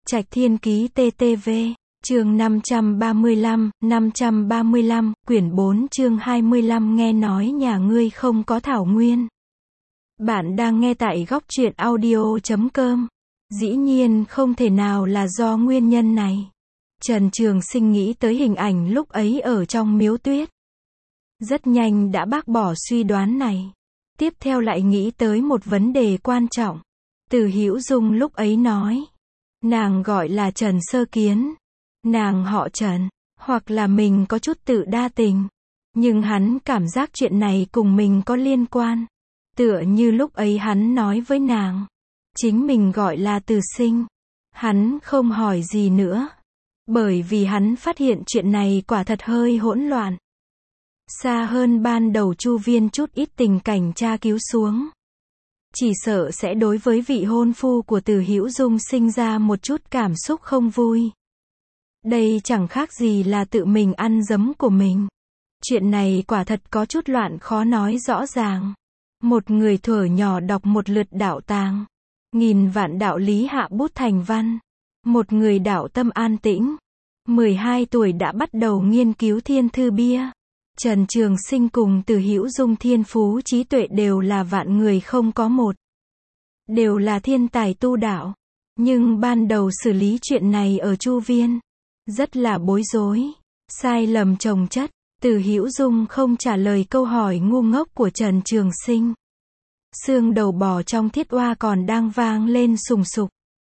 Trạch Thiên Ký TTV, chương 535, quyển 4 chương 25 nghe nói nhà ngươi không có thảo nguyên. Bạn đang nghe tại góc truyện audio.com. Dĩ nhiên không thể nào là do nguyên nhân này. Trần Trường Sinh nghĩ tới hình ảnh lúc ấy ở trong miếu tuyết. Rất nhanh đã bác bỏ suy đoán này. Tiếp theo lại nghĩ tới một vấn đề quan trọng. Từ Hữu Dung lúc ấy nói. Nàng gọi là Trần Sơ Kiến. Nàng họ Trần. Hoặc là mình có chút tự đa tình. Nhưng hắn cảm giác chuyện này cùng mình có liên quan. Tựa như lúc ấy hắn nói với nàng. Chính mình gọi là Từ Sinh. Hắn không hỏi gì nữa. Bởi vì hắn phát hiện chuyện này quả thật hơi hỗn loạn. Xa hơn ban đầu Chu Viên chút ít tình cảnh tra cứu xuống. Chỉ sợ sẽ đối với vị hôn phu của Từ Hữu Dung sinh ra một chút cảm xúc không vui. Đây chẳng khác gì là tự mình ăn giấm của mình. Chuyện này quả thật có chút loạn khó nói rõ ràng. Một người thuở nhỏ đọc một lượt đạo tàng. Nghìn vạn đạo lý hạ bút thành văn. Một người đạo tâm an tĩnh. 12 tuổi đã bắt đầu nghiên cứu thiên thư bia. Trần Trường Sinh cùng Từ Hữu Dung thiên phú trí tuệ đều là vạn người không có một. Đều là thiên tài tu đạo. Nhưng ban đầu xử lý chuyện này ở Chu Viên. Rất là bối rối. Sai lầm chồng chất. Từ Hữu Dung không trả lời câu hỏi ngu ngốc của Trần Trường Sinh. Xương đầu bò trong thiết oa còn đang vang lên sùng sục.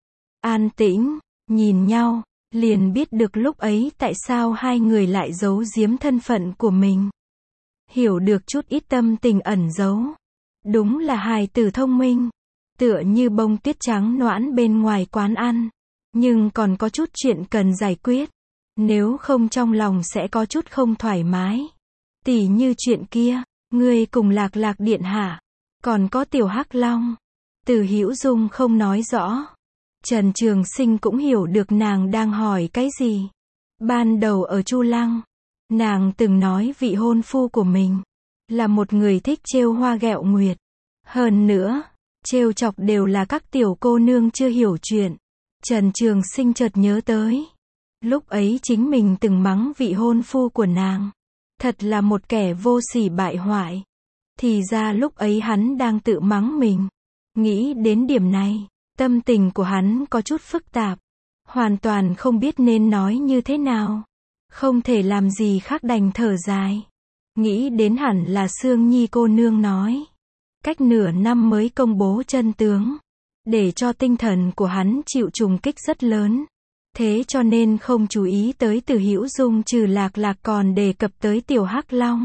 An tĩnh, nhìn nhau, liền biết được lúc ấy tại sao hai người lại giấu giếm thân phận của mình. Hiểu được chút ít tâm tình ẩn giấu. Đúng là hài tử thông minh. Tựa như bông tuyết trắng noãn bên ngoài quán ăn. Nhưng còn có chút chuyện cần giải quyết. Nếu không trong lòng sẽ có chút không thoải mái. Tỉ như chuyện kia, ngươi cùng Lạc Lạc điện hạ. Còn có Tiểu Hắc Long. Từ Hữu Dung không nói rõ. Trần Trường Sinh cũng hiểu được nàng đang hỏi cái gì. Ban đầu ở Chu Lăng, nàng từng nói vị hôn phu của mình là một người thích trêu hoa ghẹo nguyệt. Hơn nữa, trêu chọc đều là các tiểu cô nương chưa hiểu chuyện. Trần Trường Sinh chợt nhớ tới. Lúc ấy chính mình từng mắng vị hôn phu của nàng. Thật là một kẻ vô sỉ bại hoại. Thì ra lúc ấy hắn đang tự mắng mình. Nghĩ đến điểm này, tâm tình của hắn có chút phức tạp. Hoàn toàn không biết nên nói như thế nào. Không thể làm gì khác đành thở dài. Nghĩ đến hẳn là Sương Nhi cô nương nói. Cách nửa năm mới công bố chân tướng. Để cho tinh thần của hắn chịu trùng kích rất lớn. Thế cho nên không chú ý tới Từ Hữu Dung trừ Lạc Lạc còn đề cập tới Tiểu Hắc Long.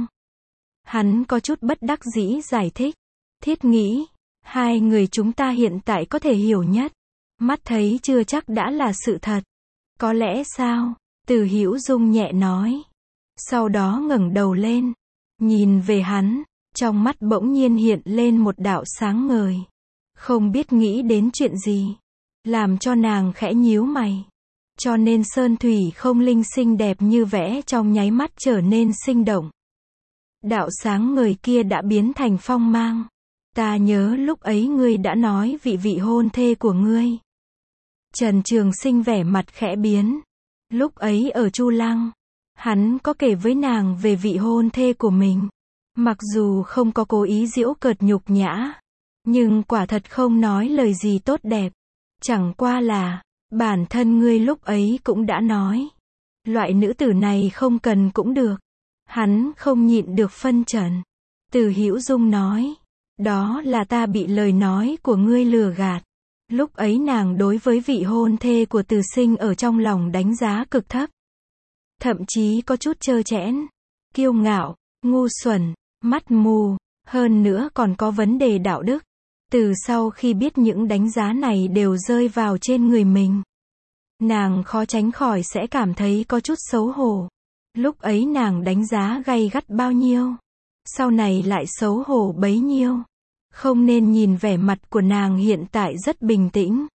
Hắn có chút bất đắc dĩ giải thích. Thiết nghĩ, hai người chúng ta hiện tại có thể hiểu nhất. Mắt thấy chưa chắc đã là sự thật. Có lẽ sao? Từ Hữu Dung nhẹ nói. Sau đó ngẩng đầu lên. Nhìn về hắn. Trong mắt bỗng nhiên hiện lên một đạo sáng ngời. Không biết nghĩ đến chuyện gì. Làm cho nàng khẽ nhíu mày. Cho nên sơn thủy không linh xinh đẹp như vẽ trong nháy mắt trở nên sinh động. Đạo sáng ngời kia đã biến thành phong mang. Ta nhớ lúc ấy ngươi đã nói vị hôn thê của ngươi. Trần Trường Sinh vẻ mặt khẽ biến. Lúc ấy ở Chu Lăng, hắn có kể với nàng về vị hôn thê của mình. Mặc dù không có cố ý giễu cợt nhục nhã, nhưng quả thật không nói lời gì tốt đẹp. Chẳng qua là, bản thân ngươi lúc ấy cũng đã nói. Loại nữ tử này không cần cũng được. Hắn không nhịn được phân trần. Từ Hữu Dung nói. Đó là ta bị lời nói của ngươi lừa gạt. Lúc ấy nàng đối với vị hôn thê của Từ Sinh ở trong lòng đánh giá cực thấp. Thậm chí có chút trơ trẽn, kiêu ngạo, ngu xuẩn, mắt mù, hơn nữa còn có vấn đề đạo đức. Từ sau khi biết những đánh giá này đều rơi vào trên người mình, nàng khó tránh khỏi sẽ cảm thấy có chút xấu hổ. Lúc ấy nàng đánh giá gay gắt bao nhiêu, sau này lại xấu hổ bấy nhiêu. Không nên nhìn vẻ mặt của nàng hiện tại rất bình tĩnh.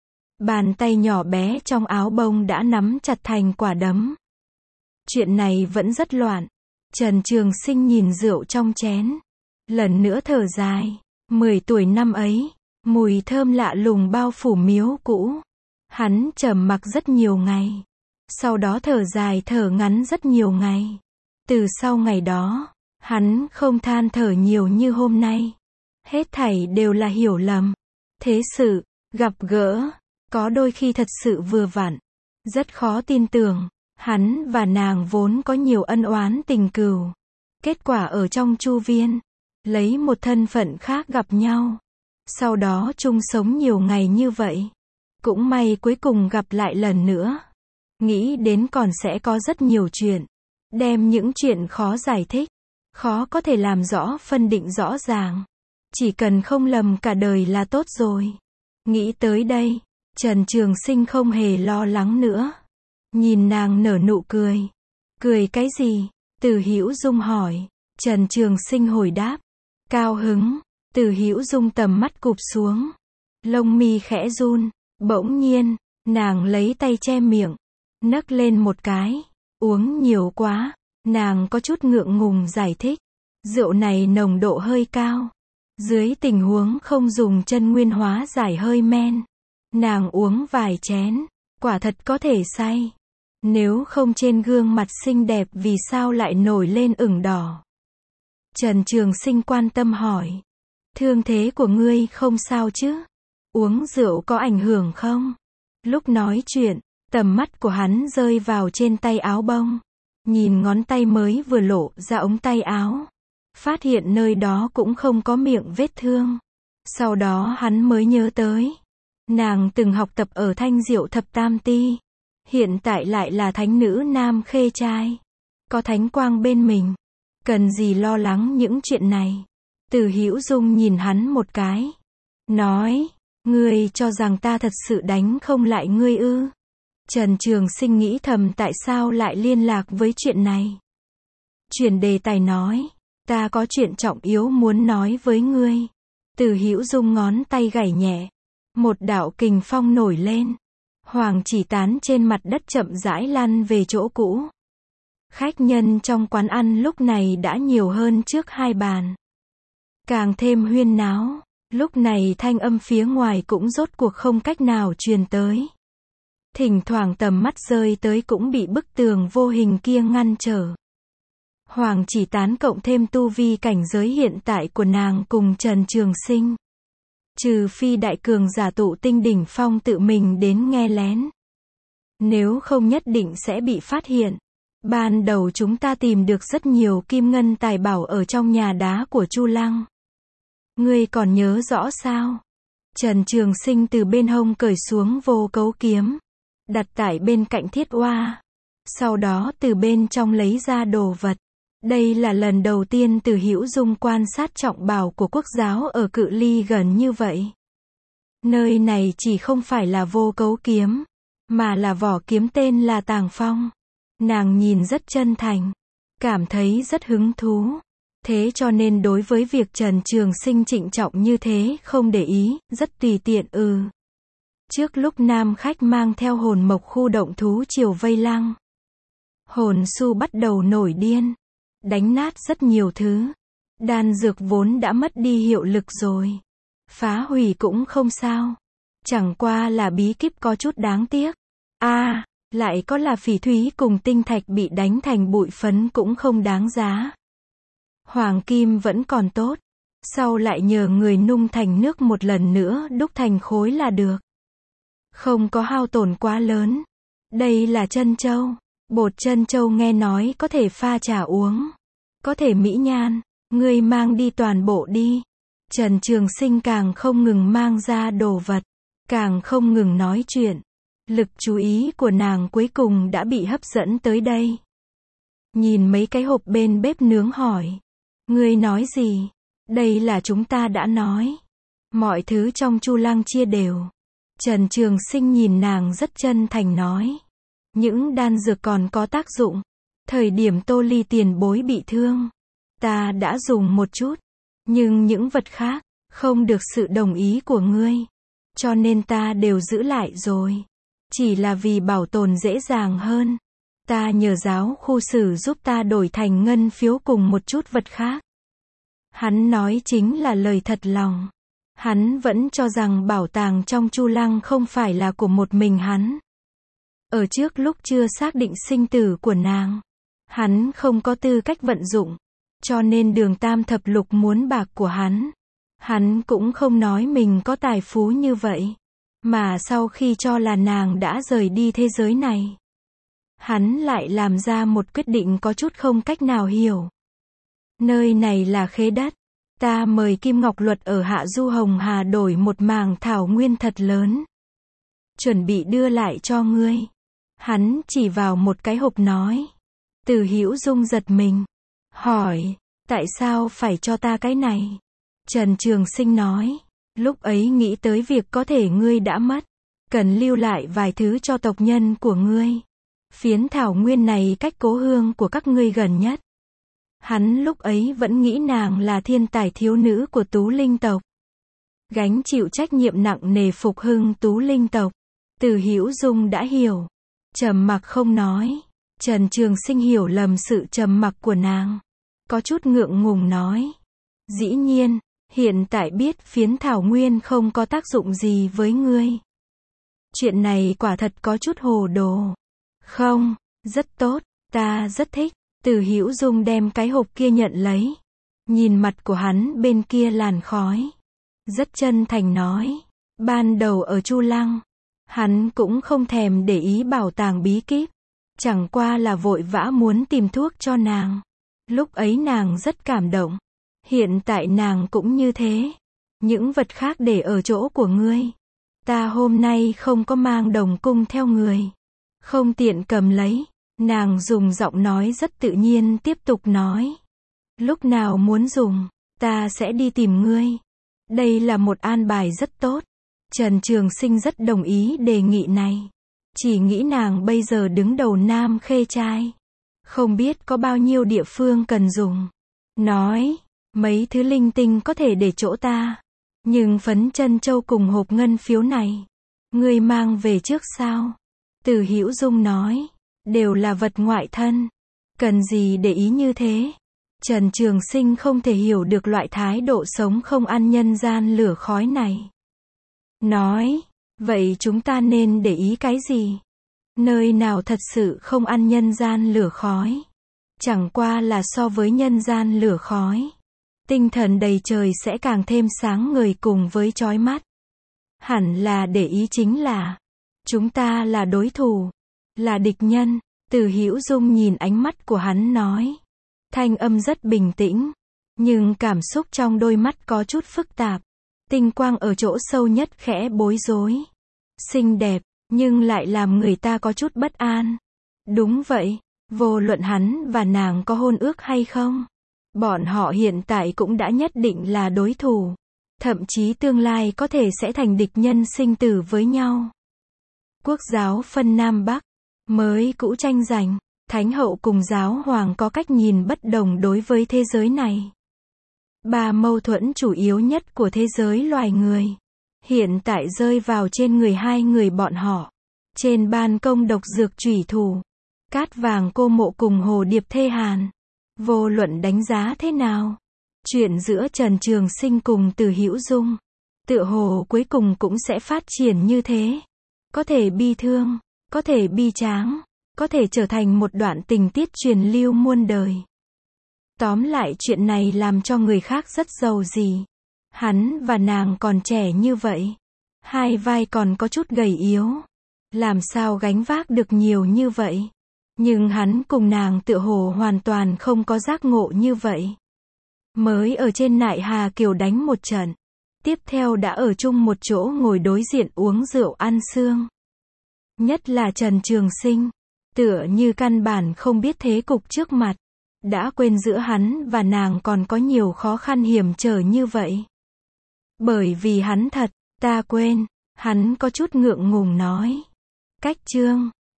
Bàn tay nhỏ bé trong áo bông đã nắm chặt thành quả đấm. Chuyện này vẫn rất loạn. Trần Trường Sinh nhìn rượu trong chén. Lần nữa thở dài. 10 tuổi năm ấy, mùi thơm lạ lùng bao phủ miếu cũ. Hắn trầm mặc rất nhiều ngày. Sau đó thở dài thở ngắn rất nhiều ngày. Từ sau ngày đó, hắn không than thở nhiều như hôm nay. Hết thảy đều là hiểu lầm. Thế sự, gặp gỡ, có đôi khi thật sự vừa vặn. Rất khó tin tưởng, hắn và nàng vốn có nhiều ân oán tình cừu. Kết quả ở trong chu viên, lấy một thân phận khác gặp nhau. Sau đó chung sống nhiều ngày như vậy. Cũng may cuối cùng gặp lại lần nữa. Nghĩ đến còn sẽ có rất nhiều chuyện. Đem những chuyện khó giải thích, khó có thể làm rõ phân định rõ ràng. Chỉ cần không lầm cả đời là tốt rồi. Nghĩ tới đây, Trần Trường Sinh không hề lo lắng nữa. Nhìn nàng nở nụ cười. Cười cái gì? Từ Hữu Dung hỏi. Trần Trường Sinh hồi đáp. Cao hứng. Từ Hữu Dung tầm mắt cụp xuống. Lông mi khẽ run. Bỗng nhiên, nàng lấy tay che miệng. Nấc lên một cái. Uống nhiều quá. Nàng có chút ngượng ngùng giải thích. Rượu này nồng độ hơi cao. Dưới tình huống không dùng chân nguyên hóa giải hơi men. Nàng uống vài chén. Quả thật có thể say. Nếu không trên gương mặt xinh đẹp vì sao lại nổi lên ửng đỏ? Trần Trường Sinh quan tâm hỏi. Thương thế của ngươi không sao chứ? Uống rượu có ảnh hưởng không? Lúc nói chuyện, tầm mắt của hắn rơi vào trên tay áo bông. Nhìn ngón tay mới vừa lộ ra ống tay áo. Phát hiện nơi đó cũng không có miệng vết thương. Sau đó hắn mới nhớ tới. Nàng từng học tập ở Thanh Diệu Thập Tam Ti. Hiện tại lại là thánh nữ Nam Khê Trai. Có thánh quang bên mình. Cần gì lo lắng những chuyện này. Từ Hữu Dung nhìn hắn một cái. Nói, ngươi cho rằng ta thật sự đánh không lại ngươi ư? Trần Trường Sinh nghĩ thầm tại sao lại liên lạc với chuyện này. Chuyển đề tài nói. Ta có chuyện trọng yếu muốn nói với ngươi. Từ Hữu Dung ngón tay gảy nhẹ. Một đạo kình phong nổi lên. Hoàng Chỉ Tán trên mặt đất chậm rãi lăn về chỗ cũ. Khách nhân trong quán ăn lúc này đã nhiều hơn trước 2 bàn. Càng thêm huyên náo. Lúc này thanh âm phía ngoài cũng rốt cuộc không cách nào truyền tới. Thỉnh thoảng tầm mắt rơi tới cũng bị bức tường vô hình kia ngăn trở. Hoàng Chỉ Tán cộng thêm tu vi cảnh giới hiện tại của nàng cùng Trần Trường Sinh. Trừ phi đại cường giả tụ tinh đỉnh phong tự mình đến nghe lén. Nếu không nhất định sẽ bị phát hiện. Ban đầu chúng ta tìm được rất nhiều kim ngân tài bảo ở trong nhà đá của Chu Lăng. Ngươi còn nhớ rõ sao? Trần Trường Sinh từ bên hông cởi xuống vô cấu kiếm. Đặt tại bên cạnh thiết oa. Sau đó từ bên trong lấy ra đồ vật. Đây là lần đầu tiên Từ Hữu Dung quan sát trọng bảo của quốc giáo ở cự ly gần như vậy. Nơi này chỉ không phải là vô cấu kiếm, mà là vỏ kiếm tên là Tàng Phong. Nàng nhìn rất chân thành, cảm thấy rất hứng thú. Thế cho nên đối với việc Trần Trường Sinh trịnh trọng như thế không để ý, rất tùy tiện Trước lúc nam khách mang theo hồn mộc khu động thú triều vây lăng. Hồn su bắt đầu nổi điên. Đánh nát rất nhiều thứ. Đan dược vốn đã mất đi hiệu lực rồi. Phá hủy cũng không sao. Chẳng qua là bí kíp có chút đáng tiếc. Lại có là phỉ thúy cùng tinh thạch bị đánh thành bụi phấn cũng không đáng giá. Hoàng kim vẫn còn tốt. Sau lại nhờ người nung thành nước một lần nữa đúc thành khối là được. Không có hao tổn quá lớn. Đây là trân châu. Bột trân châu nghe nói có thể pha trà uống. Có thể mỹ nhan. Ngươi mang đi toàn bộ đi. Trần Trường Sinh càng không ngừng mang ra đồ vật. Càng không ngừng nói chuyện. Lực chú ý của nàng cuối cùng đã bị hấp dẫn tới đây. Nhìn mấy cái hộp bên bếp nướng hỏi. Ngươi nói gì? Đây là chúng ta đã nói. Mọi thứ trong Chu Lăng chia đều. Trần Trường Sinh nhìn nàng rất chân thành nói. Những đan dược còn có tác dụng. Thời điểm Tô Ly tiền bối bị thương, ta đã dùng một chút. Nhưng những vật khác, không được sự đồng ý của ngươi. Cho nên ta đều giữ lại rồi. Chỉ là vì bảo tồn dễ dàng hơn. Ta nhờ giáo khu sử giúp ta đổi thành ngân phiếu cùng một chút vật khác. Hắn nói chính là lời thật lòng. Hắn vẫn cho rằng bảo tàng trong Chu Lăng không phải là của một mình hắn. Ở trước lúc chưa xác định sinh tử của nàng, hắn không có tư cách vận dụng, cho nên Đường Tam Thập Lục muốn bạc của hắn. Hắn cũng không nói mình có tài phú như vậy, mà sau khi cho là nàng đã rời đi thế giới này, hắn lại làm ra một quyết định có chút không cách nào hiểu. Nơi này là khế đất, ta mời Kim Ngọc Luật ở Hạ Du Hồng Hà đổi một mảng thảo nguyên thật lớn, chuẩn bị đưa lại cho ngươi. Hắn chỉ vào một cái hộp nói. Từ Hữu Dung giật mình, hỏi, tại sao phải cho ta cái này? Trần Trường Sinh nói, lúc ấy nghĩ tới việc có thể ngươi đã mất, cần lưu lại vài thứ cho tộc nhân của ngươi. Phiến thảo nguyên này cách cố hương của các ngươi gần nhất. Hắn lúc ấy vẫn nghĩ nàng là thiên tài thiếu nữ của Tú Linh tộc, gánh chịu trách nhiệm nặng nề phục hưng Tú Linh tộc. Từ Hữu Dung đã hiểu, trầm mặc không nói. Trần Trường Sinh hiểu lầm sự trầm mặc của nàng, có chút ngượng ngùng nói, dĩ nhiên, hiện tại biết phiến thảo nguyên không có tác dụng gì với ngươi. Chuyện này quả thật có chút hồ đồ. Không, rất tốt, ta rất thích. Từ Hữu Dung đem cái hộp kia nhận lấy, nhìn mặt của hắn bên kia làn khói, rất chân thành nói, ban đầu ở Chu Lăng, hắn cũng không thèm để ý bảo tàng bí kíp, chẳng qua là vội vã muốn tìm thuốc cho nàng. Lúc ấy nàng rất cảm động, hiện tại nàng cũng như thế. Những vật khác để ở chỗ của ngươi, ta hôm nay không có mang đồng cung theo người, không tiện cầm lấy. Nàng dùng giọng nói rất tự nhiên tiếp tục nói, lúc nào muốn dùng, ta sẽ đi tìm ngươi. Đây là một an bài rất tốt. Trần Trường Sinh rất đồng ý đề nghị này, chỉ nghĩ nàng bây giờ đứng đầu Nam Khê Trai, không biết có bao nhiêu địa phương cần dùng. Nói, mấy thứ linh tinh có thể để chỗ ta, nhưng phấn chân châu cùng hộp ngân phiếu này, ngươi mang về trước sao? Từ Hữu Dung nói, đều là vật ngoại thân, cần gì để ý như thế? Trần Trường Sinh không thể hiểu được loại thái độ sống không ăn nhân gian lửa khói này. Nói, vậy chúng ta nên để ý cái gì? Nơi nào thật sự không ăn nhân gian lửa khói? Chẳng qua là so với nhân gian lửa khói, tinh thần đầy trời sẽ càng thêm sáng ngời cùng với chói mắt. Hẳn là để ý chính là, chúng ta là đối thủ, là địch nhân. Từ Hữu Dung nhìn ánh mắt của hắn nói, thanh âm rất bình tĩnh, nhưng cảm xúc trong đôi mắt có chút phức tạp. Tinh quang ở chỗ sâu nhất khẽ bối rối. Xinh đẹp, nhưng lại làm người ta có chút bất an. Đúng vậy, vô luận hắn và nàng có hôn ước hay không, bọn họ hiện tại cũng đã nhất định là đối thủ. Thậm chí tương lai có thể sẽ thành địch nhân sinh tử với nhau. Quốc giáo phân Nam Bắc, mới cũ tranh giành, Thánh hậu cùng giáo hoàng có cách nhìn bất đồng đối với thế giới này. Ba mâu thuẫn chủ yếu nhất của thế giới loài người, hiện tại rơi vào trên người hai người bọn họ. Trên ban công độc dược chủy thủ, Cát Vàng Cô Mộ cùng Hồ Điệp Thê Hàn. Vô luận đánh giá thế nào, chuyện giữa Trần Trường Sinh cùng Từ Hữu Dung, tựa hồ cuối cùng cũng sẽ phát triển như thế. Có thể bi thương, có thể bi tráng, có thể trở thành một đoạn tình tiết truyền lưu muôn đời. Tóm lại chuyện này làm cho người khác rất giàu gì. Hắn và nàng còn trẻ như vậy, hai vai còn có chút gầy yếu, làm sao gánh vác được nhiều như vậy. Nhưng hắn cùng nàng tựa hồ hoàn toàn không có giác ngộ như vậy. Mới ở trên Nại Hà Kiều đánh một trận, tiếp theo đã ở chung một chỗ ngồi đối diện uống rượu ăn xương. Nhất là Trần Trường Sinh, tựa như căn bản không biết thế cục trước mặt, đã quên giữa hắn và nàng còn có nhiều khó khăn hiểm trở như vậy. Bởi vì hắn thật, ta quên, hắn có chút ngượng ngùng nói. Cách chương